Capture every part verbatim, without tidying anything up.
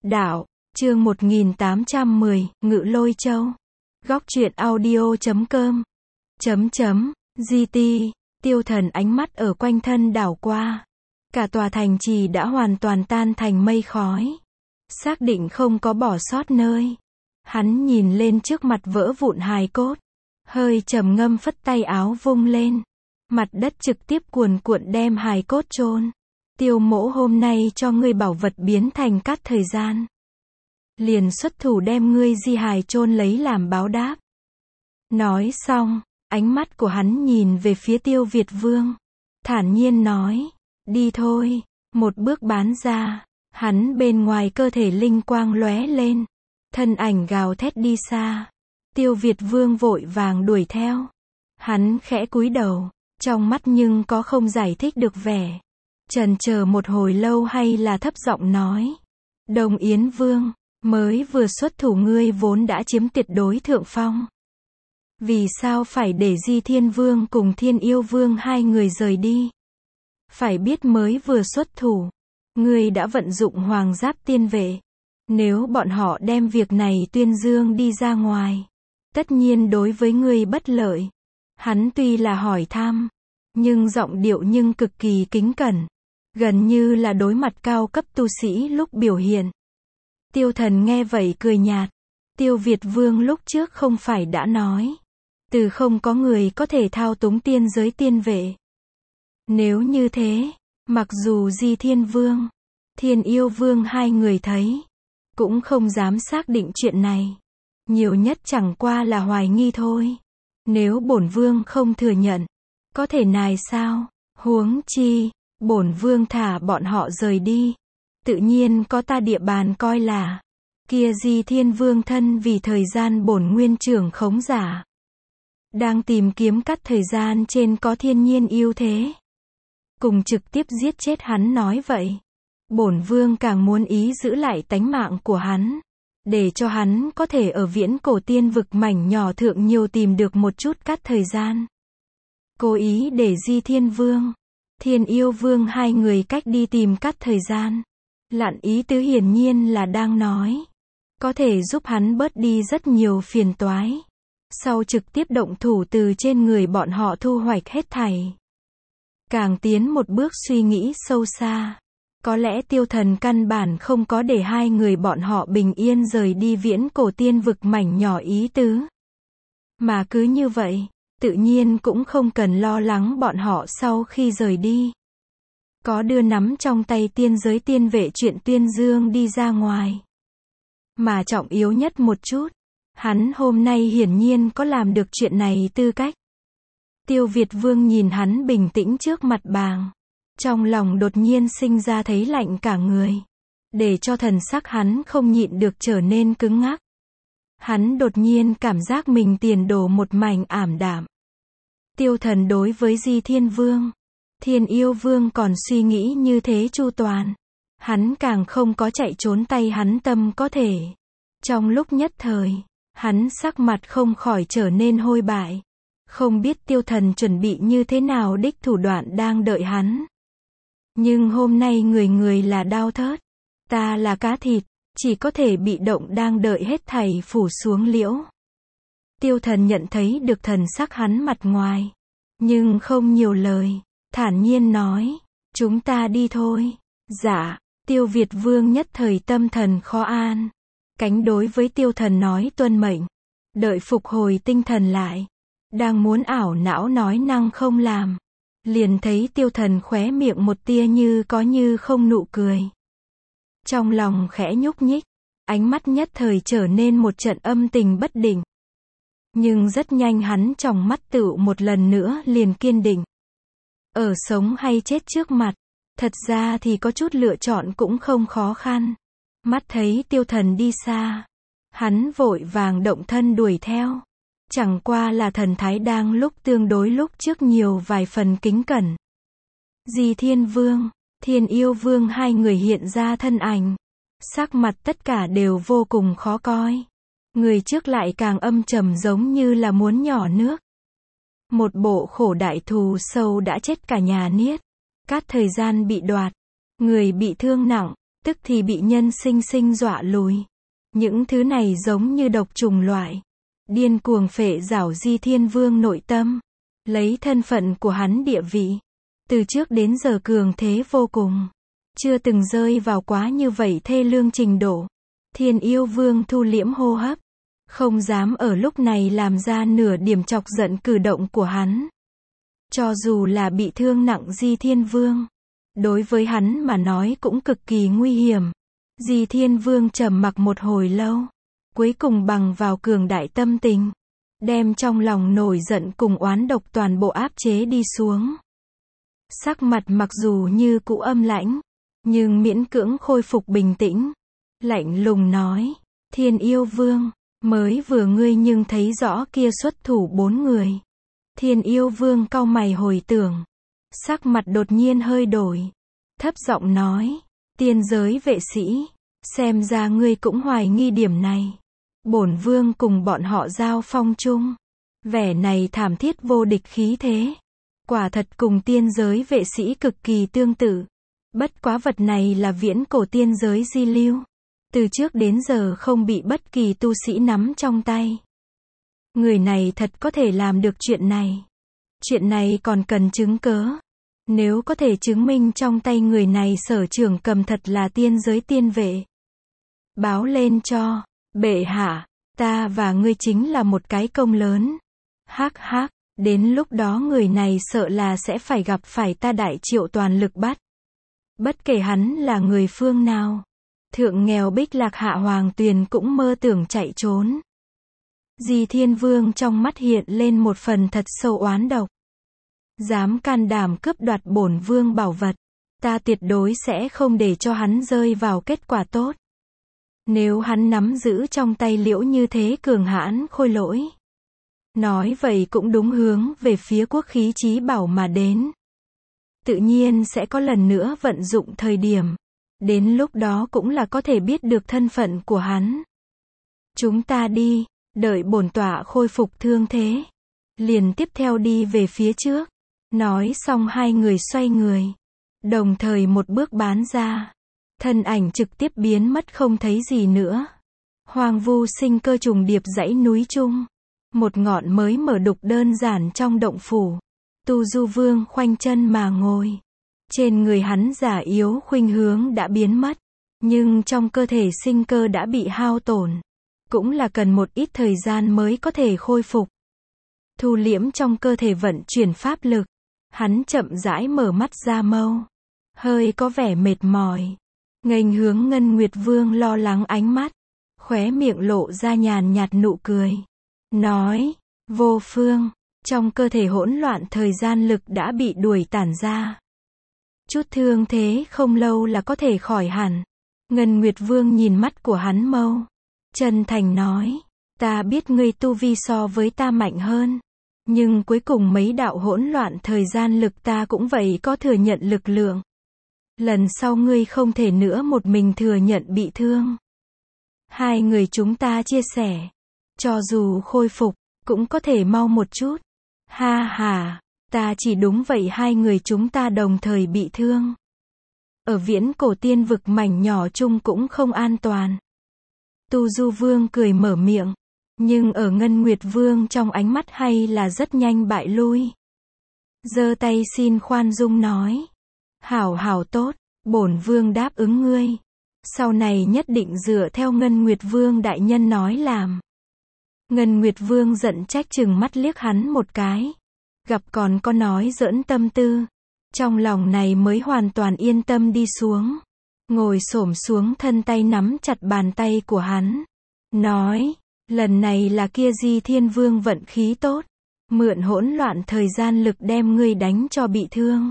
Đạo, chương một nghìn tám trăm mười, Ngự Lôi Châu. Góc truyện audio chấm com. Chấm chấm, giê tê, Tiêu Thần ánh mắt ở quanh thân đảo qua. Cả tòa thành trì đã hoàn toàn tan thành mây khói. Xác định không có bỏ sót nơi. Hắn nhìn lên trước mặt vỡ vụn hài cốt. Hơi trầm ngâm phất tay áo vung lên. Mặt đất trực tiếp cuồn cuộn đem hài cốt chôn. Tiêu mỗ hôm nay cho ngươi bảo vật biến thành cát thời gian. Liền xuất thủ đem ngươi di hài chôn lấy làm báo đáp. Nói xong, ánh mắt của hắn nhìn về phía Tiêu Việt Vương. Thản nhiên nói, đi thôi, một bước bán ra, hắn bên ngoài cơ thể linh quang lóe lên. Thân ảnh gào thét đi xa. Tiêu Việt Vương vội vàng đuổi theo. Hắn khẽ cúi đầu, trong mắt nhưng có không giải thích được vẻ. Chần chờ một hồi lâu hay là thấp giọng nói. Đồng Yến Vương, mới vừa xuất thủ ngươi vốn đã chiếm tuyệt đối thượng phong. Vì sao phải để Di Thiên Vương cùng Thiên Yêu Vương hai người rời đi? Phải biết mới vừa xuất thủ, ngươi đã vận dụng Hoàng Giáp Tiên Vệ. Nếu bọn họ đem việc này tuyên dương đi ra ngoài, tất nhiên đối với ngươi bất lợi. Hắn tuy là hỏi thăm, nhưng giọng điệu nhưng cực kỳ kính cẩn. Gần như là đối mặt cao cấp tu sĩ lúc biểu hiện. Tiêu Thần nghe vậy cười nhạt. Tiêu Việt Vương lúc trước không phải đã nói. Từ không có người có thể thao túng tiên giới tiên vệ. Nếu như thế, mặc dù Di Thiên Vương, Thiên Yêu Vương hai người thấy, cũng không dám xác định chuyện này. Nhiều nhất chẳng qua là hoài nghi thôi. Nếu bổn vương không thừa nhận, có thể nài sao? Huống chi, bổn vương thả bọn họ rời đi, tự nhiên có ta địa bàn coi là. Kia Di Thiên Vương thân vì thời gian bổn nguyên trưởng khống giả, đang tìm kiếm cắt thời gian trên có thiên nhiên ưu thế, cùng trực tiếp giết chết hắn nói vậy. Bổn vương càng muốn ý giữ lại tánh mạng của hắn, để cho hắn có thể ở viễn cổ tiên vực mảnh nhỏ thượng nhiều tìm được một chút cắt thời gian. Cố ý để Di Thiên Vương, Thiên Yêu Vương hai người cách đi tìm cắt thời gian. Lạn ý tứ hiển nhiên là đang nói, có thể giúp hắn bớt đi rất nhiều phiền toái. Sau trực tiếp động thủ từ trên người bọn họ thu hoạch hết thảy. Càng tiến một bước suy nghĩ sâu xa. Có lẽ Tiêu Thần căn bản không có để hai người bọn họ bình yên rời đi viễn cổ tiên vực mảnh nhỏ ý tứ. Mà cứ như vậy, tự nhiên cũng không cần lo lắng bọn họ sau khi rời đi. Có đưa nắm trong tay tiên giới tiên vệ chuyện tuyên dương đi ra ngoài. Mà trọng yếu nhất một chút, hắn hôm nay hiển nhiên có làm được chuyện này tư cách. Tiêu Việt Vương nhìn hắn bình tĩnh trước mặt bàng. Trong lòng đột nhiên sinh ra thấy lạnh cả người. Để cho thần sắc hắn không nhịn được trở nên cứng ngắc. Hắn đột nhiên cảm giác mình tiền đồ một mảnh ảm đạm. Tiêu Thần đối với Di Thiên Vương, Thiên Yêu Vương còn suy nghĩ như thế chu toàn. Hắn càng không có chạy trốn tay hắn tâm có thể. Trong lúc nhất thời, hắn sắc mặt không khỏi trở nên hôi bại. Không biết Tiêu Thần chuẩn bị như thế nào đích thủ đoạn đang đợi hắn. Nhưng hôm nay người người là đao thớt, ta là cá thịt, chỉ có thể bị động đang đợi hết thảy phủ xuống liễu. Tiêu Thần nhận thấy được thần sắc hắn mặt ngoài, nhưng không nhiều lời, thản nhiên nói, chúng ta đi thôi. Dạ, Tiêu Việt Vương nhất thời tâm thần khó an, cánh đối với Tiêu Thần nói tuân mệnh, đợi phục hồi tinh thần lại, đang muốn ảo não nói năng không làm. Liền thấy Tiêu Thần khóe miệng một tia như có như không nụ cười. Trong lòng khẽ nhúc nhích, ánh mắt nhất thời trở nên một trận âm tình bất định. Nhưng rất nhanh hắn trong mắt tựu một lần nữa liền kiên định. Ở sống hay chết trước mặt, thật ra thì có chút lựa chọn cũng không khó khăn. Mắt thấy Tiêu Thần đi xa, hắn vội vàng động thân đuổi theo. Chẳng qua là thần thái đang lúc tương đối lúc trước nhiều vài phần kính cẩn. Di Thiên Vương, Thiên Yêu Vương hai người hiện ra thân ảnh. Sắc mặt tất cả đều vô cùng khó coi. Người trước lại càng âm trầm giống như là muốn nhỏ nước. Một bộ khổ đại thù sâu đã chết cả nhà niết. Cát thời gian bị đoạt, người bị thương nặng, tức thì bị nhân sinh sinh dọa lùi. Những thứ này giống như độc trùng loại, điên cuồng phệ rảo Di Thiên Vương nội tâm. Lấy thân phận của hắn địa vị, từ trước đến giờ cường thế vô cùng, chưa từng rơi vào quá như vậy thê lương trình độ. Thiên Yêu Vương thu liễm hô hấp, không dám ở lúc này làm ra nửa điểm chọc giận cử động của hắn. Cho dù là bị thương nặng Di Thiên Vương, đối với hắn mà nói cũng cực kỳ nguy hiểm. Di Thiên Vương trầm mặc một hồi lâu, cuối cùng bằng vào cường đại tâm tình, đem trong lòng nổi giận cùng oán độc toàn bộ áp chế đi xuống. Sắc mặt mặc dù như cũ âm lãnh, nhưng miễn cưỡng khôi phục bình tĩnh. Lạnh lùng nói, Thiên Yêu Vương, mới vừa ngươi nhưng thấy rõ kia xuất thủ bốn người. Thiên Yêu Vương cau mày hồi tưởng, sắc mặt đột nhiên hơi đổi, thấp giọng nói, tiên giới vệ sĩ, xem ra ngươi cũng hoài nghi điểm này. Bổn vương cùng bọn họ giao phong chung, vẻ này thảm thiết vô địch khí thế, quả thật cùng tiên giới vệ sĩ cực kỳ tương tự. Bất quá vật này là viễn cổ tiên giới di lưu, từ trước đến giờ không bị bất kỳ tu sĩ nắm trong tay. Người này thật có thể làm được chuyện này. Chuyện này còn cần chứng cớ. Nếu có thể chứng minh trong tay người này sở trưởng cầm thật là tiên giới tiên vệ, báo lên cho bệ hạ, ta và ngươi chính là một cái công lớn. Hắc hắc, đến lúc đó người này sợ là sẽ phải gặp phải ta đại triệu toàn lực bắt. Bất kể hắn là người phương nào, thượng nghèo Bích Lạc hạ hoàng tuyền cũng mơ tưởng chạy trốn. Di Thiên Vương trong mắt hiện lên một phần thật sâu oán độc. Dám can đảm cướp đoạt bổn vương bảo vật, ta tuyệt đối sẽ không để cho hắn rơi vào kết quả tốt. Nếu hắn nắm giữ trong tay liễu như thế cường hãn khôi lỗi, nói vậy cũng đúng hướng về phía quốc khí chí bảo mà đến, tự nhiên sẽ có lần nữa vận dụng thời điểm. Đến lúc đó cũng là có thể biết được thân phận của hắn. Chúng ta đi, đợi bổn tọa khôi phục thương thế, liền tiếp theo đi về phía trước. Nói xong hai người xoay người, đồng thời một bước bán ra, thân ảnh trực tiếp biến mất không thấy gì nữa. Hoang vu sinh cơ trùng điệp dãy núi chung, một ngọn mới mở đục đơn giản trong động phủ. Tu Du Vương khoanh chân mà ngồi, trên người hắn giả yếu khuynh hướng đã biến mất, nhưng trong cơ thể sinh cơ đã bị hao tổn, cũng là cần một ít thời gian mới có thể khôi phục. Thu liễm trong cơ thể vận chuyển pháp lực, hắn chậm rãi mở mắt ra mâu, hơi có vẻ mệt mỏi, nghênh hướng Ngân Nguyệt Vương lo lắng ánh mắt, khóe miệng lộ ra nhàn nhạt nụ cười, nói, Vô Phương, trong cơ thể hỗn loạn thời gian lực đã bị đuổi tản ra. Chút thương thế không lâu là có thể khỏi hẳn. Ngân Nguyệt Vương nhìn mắt của hắn mâu, chân thành nói, ta biết ngươi tu vi so với ta mạnh hơn, nhưng cuối cùng mấy đạo hỗn loạn thời gian lực ta cũng vậy có thừa nhận lực lượng. Lần sau ngươi không thể nữa một mình thừa nhận bị thương. Hai người chúng ta chia sẻ, cho dù khôi phục, cũng có thể mau một chút. Ha ha, ta chỉ đúng vậy hai người chúng ta đồng thời bị thương. Ở viễn cổ tiên vực mảnh nhỏ chung cũng không an toàn. Tu Du Vương cười mở miệng, nhưng ở Ngân Nguyệt Vương trong ánh mắt hay là rất nhanh bại lui. Giơ tay xin khoan dung nói, hảo hảo tốt, bổn vương đáp ứng ngươi. Sau này nhất định dựa theo Ngân Nguyệt Vương đại nhân nói làm. Ngân Nguyệt Vương giận trách chừng mắt liếc hắn một cái, gặp còn có nói giỡn tâm tư, trong lòng này mới hoàn toàn yên tâm đi xuống, ngồi xổm xuống thân tay nắm chặt bàn tay của hắn, nói, lần này là kia Di Thiên Vương vận khí tốt, mượn hỗn loạn thời gian lực đem ngươi đánh cho bị thương.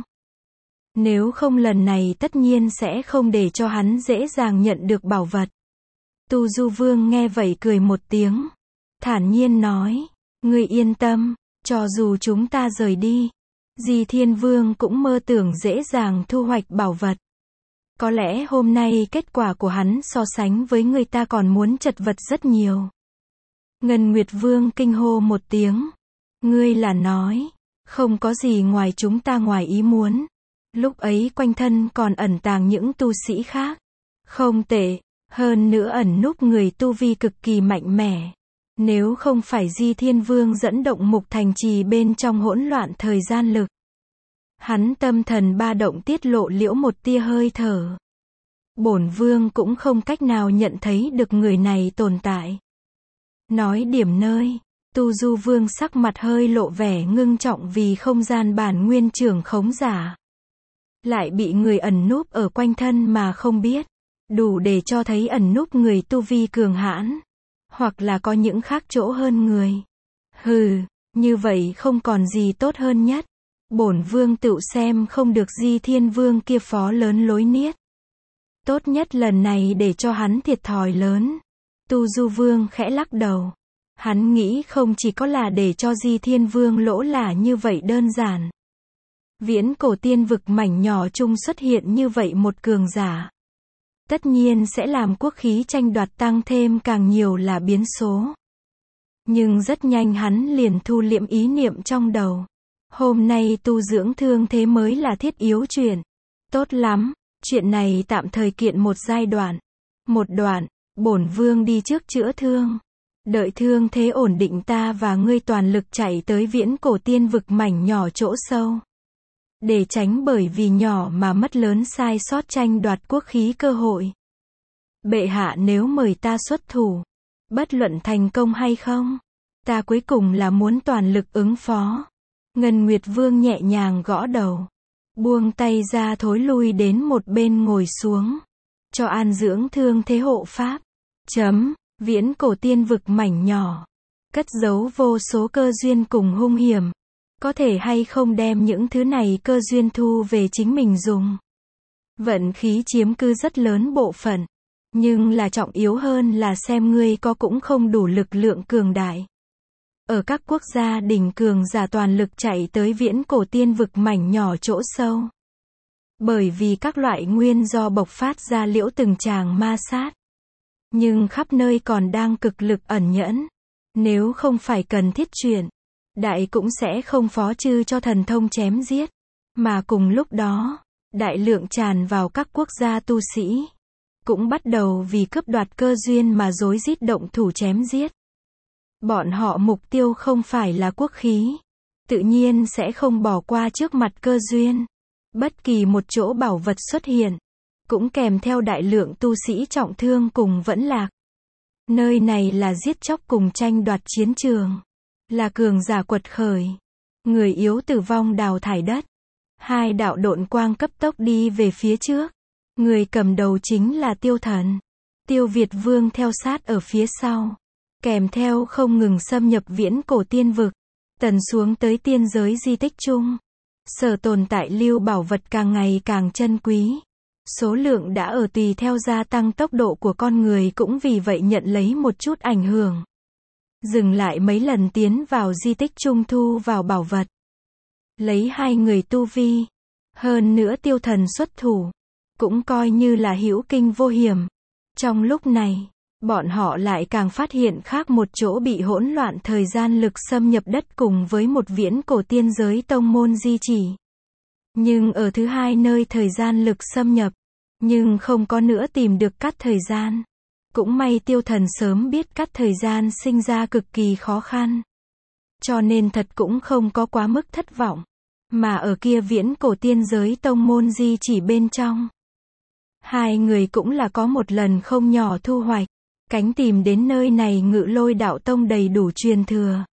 Nếu không lần này tất nhiên sẽ không để cho hắn dễ dàng nhận được bảo vật. Tu Du Vương nghe vậy cười một tiếng, thản nhiên nói, ngươi yên tâm, cho dù chúng ta rời đi, Di Thiên Vương cũng mơ tưởng dễ dàng thu hoạch bảo vật. Có lẽ hôm nay kết quả của hắn so sánh với người ta còn muốn chật vật rất nhiều. Ngân Nguyệt Vương kinh hô một tiếng, ngươi là nói, không có gì ngoài chúng ta ngoài ý muốn. Lúc ấy quanh thân còn ẩn tàng những tu sĩ khác, Không tệ, hơn nữa ẩn núp người tu vi cực kỳ mạnh mẽ. Nếu không phải Di Thiên Vương dẫn động Mục Thành Trì bên trong hỗn loạn thời gian lực. Hắn tâm thần ba động tiết lộ liễu một tia hơi thở. Bổn vương cũng không cách nào nhận thấy được người này tồn tại. Nói điểm nơi, Tu Du Vương sắc mặt hơi lộ vẻ ngưng trọng vì không gian bản nguyên trưởng khống giả. Lại bị người ẩn núp ở quanh thân mà không biết. Đủ để cho thấy ẩn núp người tu vi cường hãn. Hoặc là có những khác chỗ hơn người. Hừ, như vậy không còn gì tốt hơn nhất. Bổn vương tự xem không được Di Thiên Vương kia phó lớn lối niết. Tốt nhất lần này để cho hắn thiệt thòi lớn. Tu Du Vương khẽ lắc đầu. Hắn nghĩ không chỉ có là để cho Di Thiên Vương lỗ là như vậy đơn giản. Viễn cổ tiên vực mảnh nhỏ chung xuất hiện như vậy một cường giả. Tất nhiên sẽ làm quốc khí tranh đoạt tăng thêm càng nhiều là biến số. Nhưng rất nhanh hắn liền thu liệm ý niệm trong đầu. Hôm nay tu dưỡng thương thế mới là thiết yếu chuyện. Tốt lắm, chuyện này tạm thời kiện một giai đoạn. Một đoạn, bổn vương đi trước chữa thương. Đợi thương thế ổn định ta và ngươi toàn lực chạy tới viễn cổ tiên vực mảnh nhỏ chỗ sâu. Để tránh bởi vì nhỏ mà mất lớn sai sót tranh đoạt quốc khí cơ hội. Bệ hạ nếu mời ta xuất thủ, bất luận thành công hay không, ta cuối cùng là muốn toàn lực ứng phó. Ngân Nguyệt Vương nhẹ nhàng gõ đầu, buông tay ra thối lui đến một bên ngồi xuống, cho an dưỡng thương thế hộ pháp. Chấm, viễn cổ tiên vực mảnh nhỏ, cất giấu vô số cơ duyên cùng hung hiểm. Có thể hay không đem những thứ này cơ duyên thu về chính mình dùng. Vận khí chiếm cứ rất lớn bộ phận. Nhưng là trọng yếu hơn là xem ngươi có cũng không đủ lực lượng cường đại. Ở các quốc gia đỉnh cường giả toàn lực chạy tới viễn cổ tiên vực mảnh nhỏ chỗ sâu. Bởi vì các loại nguyên do bộc phát ra liễu từng tràng ma sát. Nhưng khắp nơi còn đang cực lực ẩn nhẫn. Nếu không phải cần thiết chuyện, đại cũng sẽ không phó chư cho thần thông chém giết. Mà cùng lúc đó, đại lượng tràn vào các quốc gia tu sĩ. Cũng bắt đầu vì cướp đoạt cơ duyên mà rối rít động thủ chém giết. Bọn họ mục tiêu không phải là quốc khí. Tự nhiên sẽ không bỏ qua trước mặt cơ duyên. Bất kỳ một chỗ bảo vật xuất hiện. Cũng kèm theo đại lượng tu sĩ trọng thương cùng vẫn lạc. Nơi này là giết chóc cùng tranh đoạt chiến trường. Là cường giả quật khởi. Người yếu tử vong đào thải đất. Hai đạo độn quang cấp tốc đi về phía trước. Người cầm đầu chính là Tiêu Thần. Tiêu Việt Vương theo sát ở phía sau. Kèm theo không ngừng xâm nhập viễn cổ tiên vực. Tần xuống tới tiên giới di tích chung. Sở tồn tại lưu bảo vật càng ngày càng chân quý. Số lượng đã ở tùy theo gia tăng tốc độ của con người cũng vì vậy nhận lấy một chút ảnh hưởng. Dừng lại mấy lần tiến vào di tích trung thu vào bảo vật. Lấy hai người tu vi. Hơn nữa Tiêu Thần xuất thủ. Cũng coi như là hữu kinh vô hiểm. Trong lúc này, bọn họ lại càng phát hiện khác một chỗ bị hỗn loạn thời gian lực xâm nhập đất cùng với một viễn cổ tiên giới tông môn di chỉ. Nhưng ở thứ hai nơi thời gian lực xâm nhập, nhưng không có nữa tìm được cắt thời gian. Cũng may Tiêu Thần sớm biết cắt thời gian sinh ra cực kỳ khó khăn. Cho nên thật cũng không có quá mức thất vọng. Mà ở kia viễn cổ tiên giới tông môn di chỉ bên trong. Hai người cũng là có một lần không nhỏ thu hoạch. Cánh tìm đến nơi này Ngự Lôi Đạo Tông đầy đủ truyền thừa.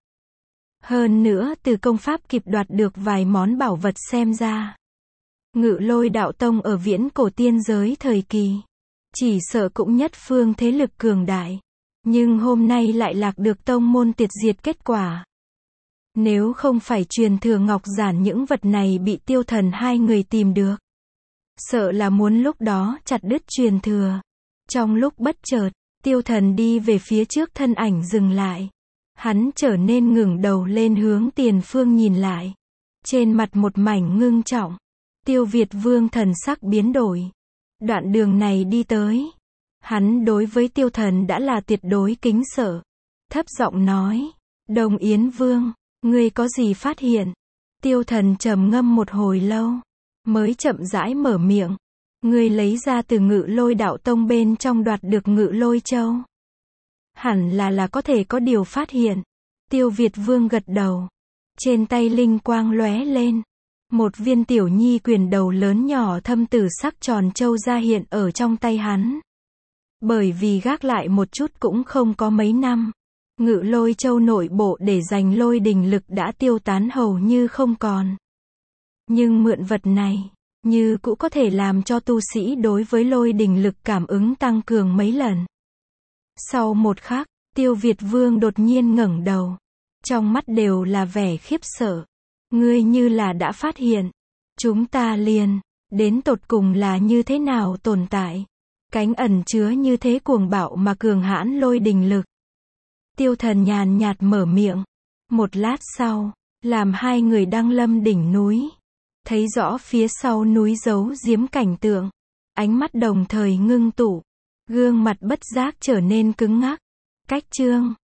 Hơn nữa từ công pháp kịp đoạt được vài món bảo vật xem ra. Ngự Lôi Đạo Tông ở viễn cổ tiên giới thời kỳ. Chỉ sợ cũng nhất phương thế lực cường đại. Nhưng hôm nay lại lạc được tông môn tiệt diệt kết quả. Nếu không phải truyền thừa ngọc giản những vật này bị Tiêu Thần hai người tìm được. Sợ là muốn lúc đó chặt đứt truyền thừa. Trong lúc bất chợt, Tiêu Thần đi về phía trước thân ảnh dừng lại. Hắn trở nên ngẩng đầu lên hướng tiền phương nhìn lại. Trên mặt một mảnh ngưng trọng. Tiêu Việt Vương thần sắc biến đổi. Đoạn đường này đi tới. Hắn đối với Tiêu Thần đã là tuyệt đối kính sợ. Thấp giọng nói. Đồng Yến Vương, ngươi có gì phát hiện? Tiêu Thần trầm ngâm một hồi lâu. Mới chậm rãi mở miệng. Ngươi lấy ra từ Ngự Lôi Đạo Tông bên trong đoạt được Ngự Lôi Châu. Hẳn là là có thể có điều phát hiện. Tiêu Việt Vương gật đầu. Trên tay linh quang lóe lên. Một viên tiểu nhi quyền đầu lớn nhỏ thâm tử sắc tròn châu ra hiện ở trong tay hắn. Bởi vì gác lại một chút cũng không có mấy năm. Ngự Lôi Châu nội bộ để dành lôi đình lực đã tiêu tán hầu như không còn. Nhưng mượn vật này, như cũng có thể làm cho tu sĩ đối với lôi đình lực cảm ứng tăng cường mấy lần. Sau một khắc, Tiêu Việt Vương đột nhiên ngẩng đầu. Trong mắt đều là vẻ khiếp sợ. Ngươi như là đã phát hiện. Chúng ta liền, đến tột cùng là như thế nào tồn tại. Cánh ẩn chứa như thế cuồng bạo mà cường hãn lôi đình lực. Tiêu Thần nhàn nhạt mở miệng. Một lát sau, làm hai người đăng lâm đỉnh núi. Thấy rõ phía sau núi giấu giếm cảnh tượng. Ánh mắt đồng thời ngưng tụ. Gương mặt bất giác trở nên cứng ngắc. Cách chương